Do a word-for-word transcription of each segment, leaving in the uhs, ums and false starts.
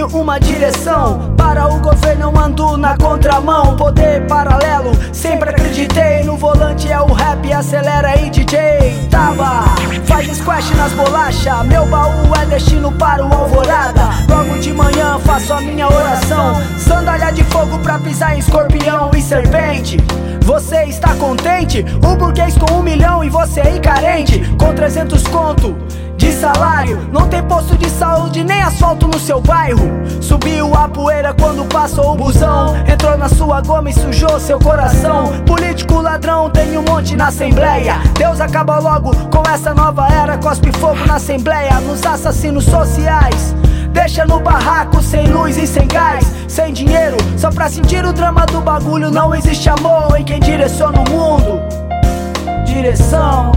tenho uma direção. Para o governo eu ando na contramão. Poder paralelo, sempre acreditei. No volante é o rap, acelera aí D J. Tava, faz squash nas bolachas. Meu baú é destino para o Alvorada. Logo de manhã faço a minha oração. Sandália de fogo pra pisar em escorpião e serpente. Você está contente? O burguês com um milhão e você aí carente. Com trezentos conto de salário, não tem posto de saúde nem asfalto no seu bairro. Subiu a poeira quando passou o busão. Entrou na sua goma e sujou seu coração. Político ladrão tem um monte na assembleia. Deus acaba logo com essa nova era. Cospe fogo na assembleia, nos assassinos sociais. Deixa no barraco, sem luz e sem gás, sem dinheiro, só pra sentir o drama do bagulho. Não existe amor em quem direciona o mundo. Direção.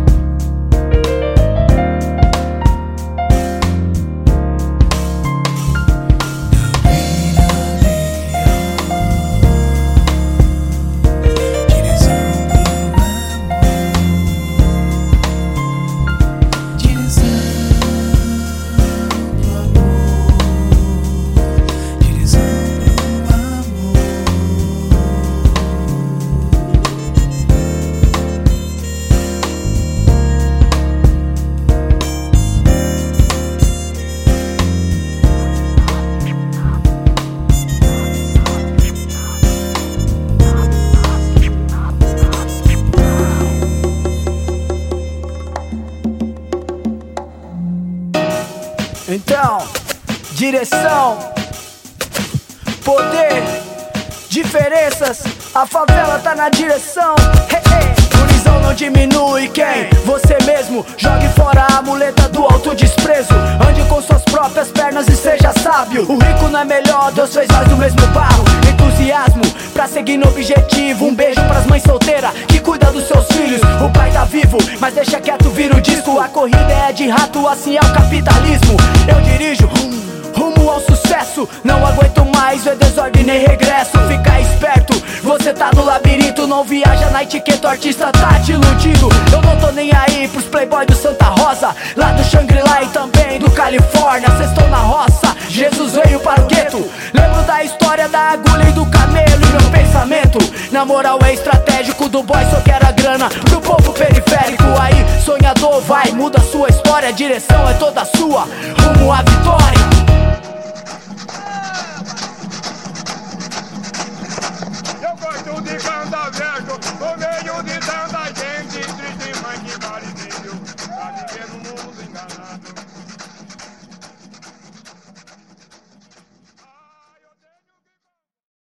Então, direção, poder, diferenças, a favela tá na direção. Hey, hey. Gurizão não diminui quem? Você mesmo. Jogue fora a muleta do autodesprezo. Ande com suas próprias pernas e seja sábio. O rico não é melhor, Deus fez nós do mesmo barro. Entusiasmo pra seguir no objetivo. Um beijo pras mães solteiras que cuidam dos seus filhos. O pai tá vivo, mas deixa quieto, vira o disco. A corrida é de rato, assim é o capitalismo. Eu dirijo rumo ao sucesso. Não aguento mais, é desordem nem regresso. Fica esperto, você tá no labirinto. Não viaja na etiqueta, o artista tá te iludindo. Eu não tô nem aí pros playboy do Santa Rosa, lá do Shangri-La e também do Califórnia. Cês estão na roça, Jesus veio para o gueto. Lembro da história da agulha e do camelo. E meu pensamento, na moral é estratégico. Do boy só quer a grana, pro povo periférico. Aí, sonhador, vai, muda sua história. A direção é toda sua, rumo à vitória. Eu gosto de cantar verso no meio de tanta gente, triste, mas que vale vídeo, pra viver no mundo enganado.